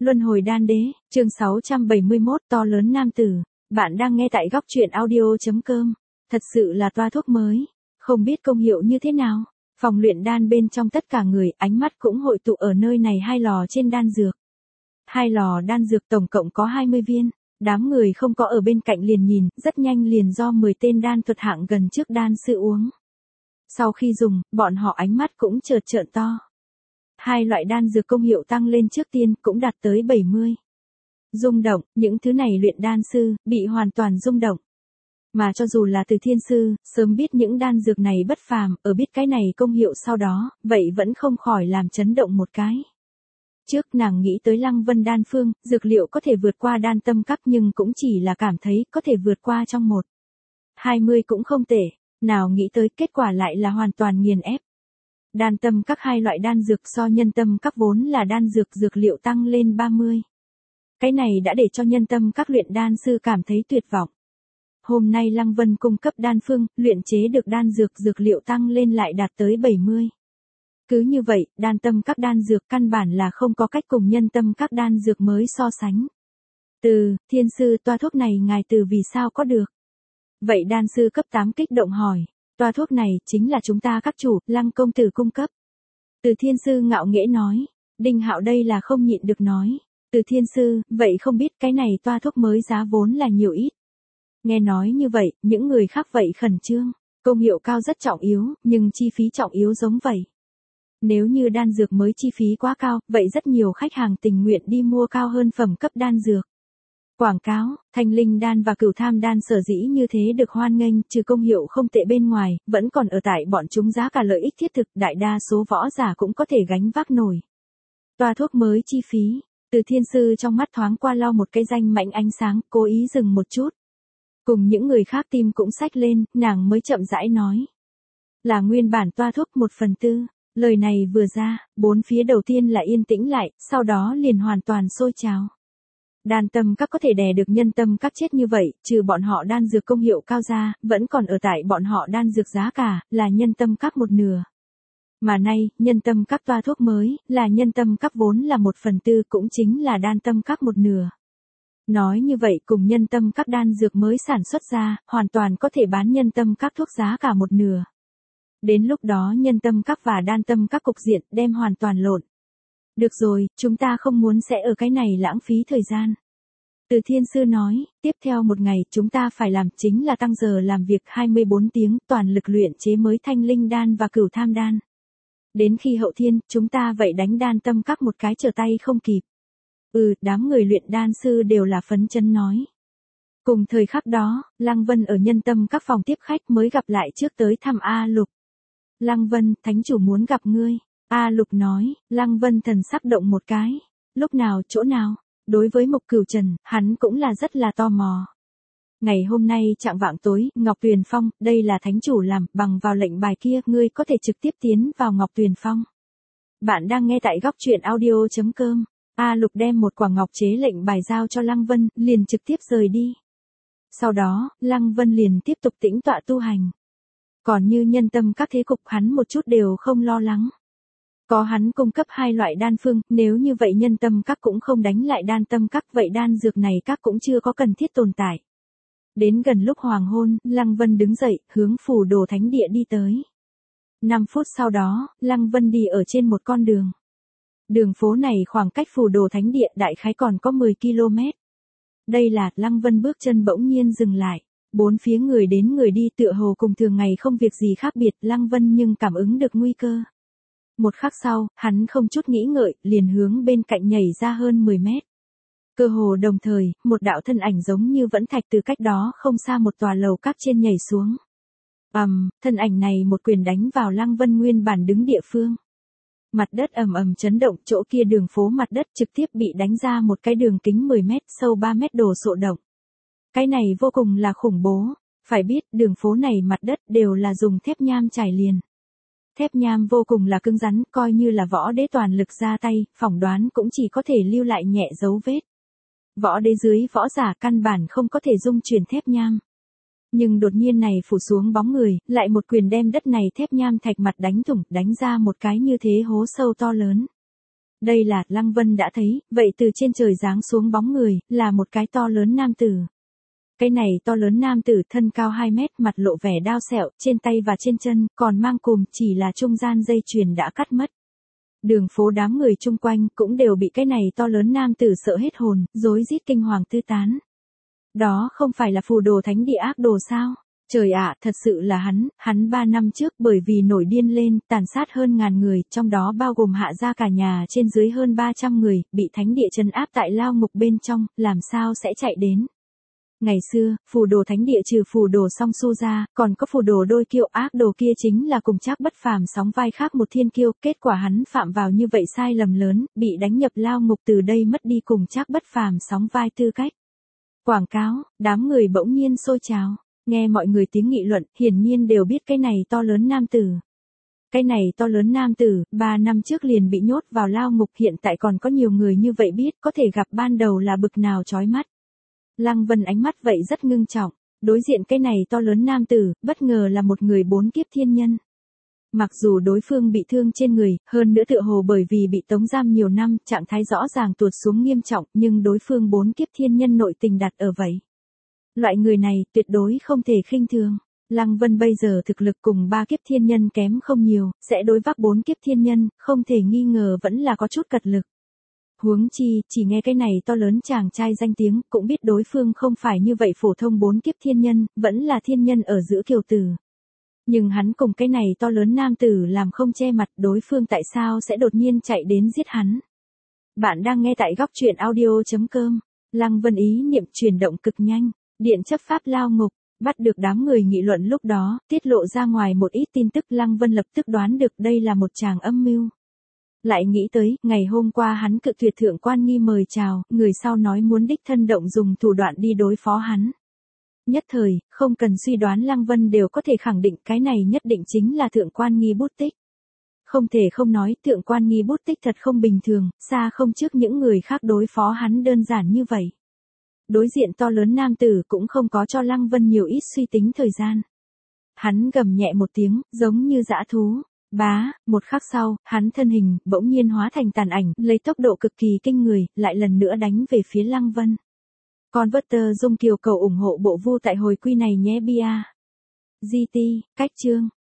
Luân hồi đan đế, chương 671 to lớn nam tử. Bạn đang nghe tại góc truyện audio.com. Thật sự là toa thuốc mới, không biết công hiệu như thế nào. Phòng luyện đan bên trong tất cả người, ánh mắt cũng hội tụ ở nơi này hai lò trên đan dược. Hai lò đan dược tổng cộng có 20 viên. Đám người không có ở bên cạnh liền nhìn, rất nhanh liền do 10 tên đan thuật hạng gần trước đan sư uống. Sau khi dùng, bọn họ ánh mắt cũng chợt trợn to. Hai loại đan dược công hiệu tăng lên trước tiên cũng đạt tới 70. Rung động, những thứ này luyện đan sư, bị hoàn toàn rung động. Mà cho dù là Từ Thiên Sư, sớm biết những đan dược này bất phàm, ở biết cái này công hiệu sau đó, vậy vẫn không khỏi làm chấn động một cái. Trước nàng nghĩ tới Lăng Vân đan phương, dược liệu có thể vượt qua đan tâm các nhưng cũng chỉ là cảm thấy có thể vượt qua trong 20 cũng không tệ, nào nghĩ tới kết quả lại là hoàn toàn nghiền ép. Đan tâm các hai loại đan dược so nhân tâm các vốn là đan dược liệu tăng lên 30. Cái này đã để cho nhân tâm các luyện đan sư cảm thấy tuyệt vọng. Hôm nay Lăng Vân cung cấp đan phương, luyện chế được đan dược liệu tăng lên lại đạt tới 70. Cứ như vậy, đan tâm các đan dược căn bản là không có cách cùng nhân tâm các đan dược mới so sánh. Từ Thiên Sư, toa thuốc này ngài từ vì sao có được? Vậy đan sư cấp 8 kích động hỏi. Toa thuốc này chính là chúng ta các chủ, Lăng công tử cung cấp. Từ Thiên Sư ngạo nghễ nói. Đinh Hạo đây là không nhịn được nói. Từ Thiên Sư, vậy không biết cái này toa thuốc mới giá vốn là nhiều ít. Nghe nói như vậy, những người khác vậy khẩn trương. Công hiệu cao rất trọng yếu, nhưng chi phí trọng yếu giống vậy. Nếu như đan dược mới chi phí quá cao, vậy rất nhiều khách hàng tình nguyện đi mua cao hơn phẩm cấp đan dược. Quảng cáo, Thanh Linh đan và Cửu Tham đan sở dĩ như thế được hoan nghênh, trừ công hiệu không tệ bên ngoài, vẫn còn ở tại bọn chúng giá cả lợi ích thiết thực, đại đa số võ giả cũng có thể gánh vác nổi. Toa thuốc mới chi phí, Từ Thiên Sư trong mắt thoáng qua lo một cái danh mãnh ánh sáng, cố ý dừng một chút. Cùng những người khác tim cũng xách lên, nàng mới chậm rãi nói. Là nguyên bản toa thuốc 1/4. Lời này vừa ra, bốn phía đầu tiên là yên tĩnh lại, sau đó liền hoàn toàn sôi trào. Đan tâm các có thể đè được nhân tâm các chết như vậy, trừ bọn họ đan dược công hiệu cao ra, vẫn còn ở tại bọn họ đan dược giá cả, là nhân tâm các 1/4. Mà nay, nhân tâm các toa thuốc mới, là nhân tâm các vốn là 1/4 cũng chính là đan tâm các 1/2. Nói như vậy cùng nhân tâm các đan dược mới sản xuất ra, hoàn toàn có thể bán nhân tâm các thuốc giá cả 1/2. Đến lúc đó nhân tâm các và đan tâm các cục diện đem hoàn toàn lộn. Được rồi, chúng ta không muốn sẽ ở cái này lãng phí thời gian. Từ Thiên Sư nói, tiếp theo một ngày chúng ta phải làm chính là tăng giờ làm việc 24 tiếng, toàn lực luyện chế mới Thanh Linh đan và Cửu Tham đan. Đến khi hậu thiên, chúng ta vậy đánh đan tâm các một cái trở tay không kịp. Đám người luyện đan sư đều là phấn chấn nói. Cùng thời khắc đó, Lăng Vân ở nhân tâm các phòng tiếp khách mới gặp lại trước tới thăm A Lục. Lăng Vân, thánh chủ muốn gặp ngươi. A Lục nói, Lăng Vân thần sắc động một cái. Lúc nào, chỗ nào? Đối với Mục Cửu Trần, hắn cũng là rất là tò mò. Ngày hôm nay chạng vạng tối, Ngọc Tuyền Phong, đây là thánh chủ làm, bằng vào lệnh bài kia, ngươi có thể trực tiếp tiến vào Ngọc Tuyền Phong. Bạn đang nghe tại góc truyện audio.com. A Lục đem một quả ngọc chế lệnh bài giao cho Lăng Vân, liền trực tiếp rời đi. Sau đó, Lăng Vân liền tiếp tục tĩnh tọa tu hành. Còn như nhân tâm các thế cục hắn một chút đều không lo lắng. Có hắn cung cấp hai loại đan phương, nếu như vậy nhân tâm các cũng không đánh lại đan tâm các, vậy đan dược này các cũng chưa có cần thiết tồn tại. Đến gần lúc hoàng hôn, Lăng Vân đứng dậy, hướng Phù Đồ Thánh Địa đi tới. 5 phút sau đó, Lăng Vân đi ở trên một con đường. Đường phố này khoảng cách Phù Đồ Thánh Địa đại khái còn có 10 km. Đây là, Lăng Vân bước chân bỗng nhiên dừng lại. Bốn phía người đến người đi tựa hồ cùng thường ngày không việc gì khác biệt, Lăng Vân nhưng cảm ứng được nguy cơ. Một khắc sau, hắn không chút nghĩ ngợi, liền hướng bên cạnh nhảy ra hơn 10 mét. Cơ hồ đồng thời, một đạo thân ảnh giống như vẫn thạch từ cách đó không xa một tòa lầu các trên nhảy xuống. Thân ảnh này một quyền đánh vào Lăng Vân nguyên bản đứng địa phương. Mặt đất ầm chấn động, chỗ kia đường phố mặt đất trực tiếp bị đánh ra một cái đường kính 10 mét, sâu 3 mét đổ sộ động. Cái này vô cùng là khủng bố. Phải biết, đường phố này mặt đất đều là dùng thép nham trải liền. Thép nham vô cùng là cứng rắn, coi như là võ đế toàn lực ra tay, phỏng đoán cũng chỉ có thể lưu lại nhẹ dấu vết. Võ đế dưới võ giả căn bản không có thể dung chuyển thép nham. Nhưng đột nhiên này phủ xuống bóng người, lại một quyền đem đất này thép nham thạch mặt đánh thủng, đánh ra một cái như thế hố sâu to lớn. Đây là, Lăng Vân đã thấy, vậy từ trên trời giáng xuống bóng người, là một cái to lớn nam tử. Cái này to lớn nam tử thân cao 2 mét, mặt lộ vẻ đao sẹo, trên tay và trên chân, còn mang cùm, chỉ là trung gian dây chuyền đã cắt mất. Đường phố đám người chung quanh cũng đều bị cái này to lớn nam tử sợ hết hồn, rối rít kinh hoàng tứ tán. Đó không phải là phù đồ thánh địa ác đồ sao? Trời ạ, thật sự là hắn 3 năm trước bởi vì nổi điên lên, tàn sát hơn ngàn người, trong đó bao gồm Hạ gia cả nhà trên dưới hơn 300 người, bị thánh địa trấn áp tại lao ngục bên trong, làm sao sẽ chạy đến. Ngày xưa, phù đồ thánh địa trừ phù đồ song su ra, còn có phù đồ đôi kiêu ác đồ kia chính là cùng Trác Bất Phàm sóng vai khác một thiên kiêu, kết quả hắn phạm vào như vậy sai lầm lớn, bị đánh nhập lao ngục, từ đây mất đi cùng Trác Bất Phàm sóng vai tư cách. Quảng cáo, đám người bỗng nhiên sôi trào, nghe mọi người tiếng nghị luận, hiển nhiên đều biết cái này to lớn nam tử. Cái này to lớn nam tử, 3 năm trước liền bị nhốt vào lao ngục, hiện tại còn có nhiều người như vậy biết, có thể gặp ban đầu là bực nào chói mắt. Lăng Vân ánh mắt vậy rất ngưng trọng, đối diện cái này to lớn nam tử, bất ngờ là một người 4 kiếp thiên nhân. Mặc dù đối phương bị thương trên người, hơn nữa tựa hồ bởi vì bị tống giam nhiều năm, trạng thái rõ ràng tụt xuống nghiêm trọng, nhưng đối phương 4 kiếp thiên nhân nội tình đặt ở vậy. Loại người này, tuyệt đối không thể khinh thường. Lăng Vân bây giờ thực lực cùng 3 kiếp thiên nhân kém không nhiều, sẽ đối vác 4 kiếp thiên nhân, không thể nghi ngờ vẫn là có chút cật lực. Huống chi, chỉ nghe cái này to lớn chàng trai danh tiếng, cũng biết đối phương không phải như vậy phổ thông 4 kiếp thiên nhân, vẫn là thiên nhân ở giữa kiều tử. Nhưng hắn cùng cái này to lớn nam tử làm không che mặt, đối phương tại sao sẽ đột nhiên chạy đến giết hắn. Bạn đang nghe tại góc truyện audio.com. Lăng Vân ý niệm chuyển động cực nhanh, điện chấp pháp lao ngục, bắt được đám người nghị luận lúc đó, tiết lộ ra ngoài một ít tin tức, Lăng Vân lập tức đoán được đây là một tràng âm mưu. Lại nghĩ tới, ngày hôm qua hắn cự tuyệt Thượng Quan Nghi mời chào, người sau nói muốn đích thân động dùng thủ đoạn đi đối phó hắn. Nhất thời, không cần suy đoán, Lăng Vân đều có thể khẳng định cái này nhất định chính là Thượng Quan Nghi bút tích. Không thể không nói, Thượng Quan Nghi bút tích thật không bình thường, xa không trước những người khác đối phó hắn đơn giản như vậy. Đối diện to lớn nam tử cũng không có cho Lăng Vân nhiều ít suy tính thời gian. Hắn gầm nhẹ một tiếng, giống như dã thú. Bá, một khắc sau, hắn thân hình, bỗng nhiên hóa thành tàn ảnh, lấy tốc độ cực kỳ kinh người, lại lần nữa đánh về phía Lăng Vân. Converter Dung Kiều cầu ủng hộ bộ vu tại hồi quy này nhé bia. GT, cách chương.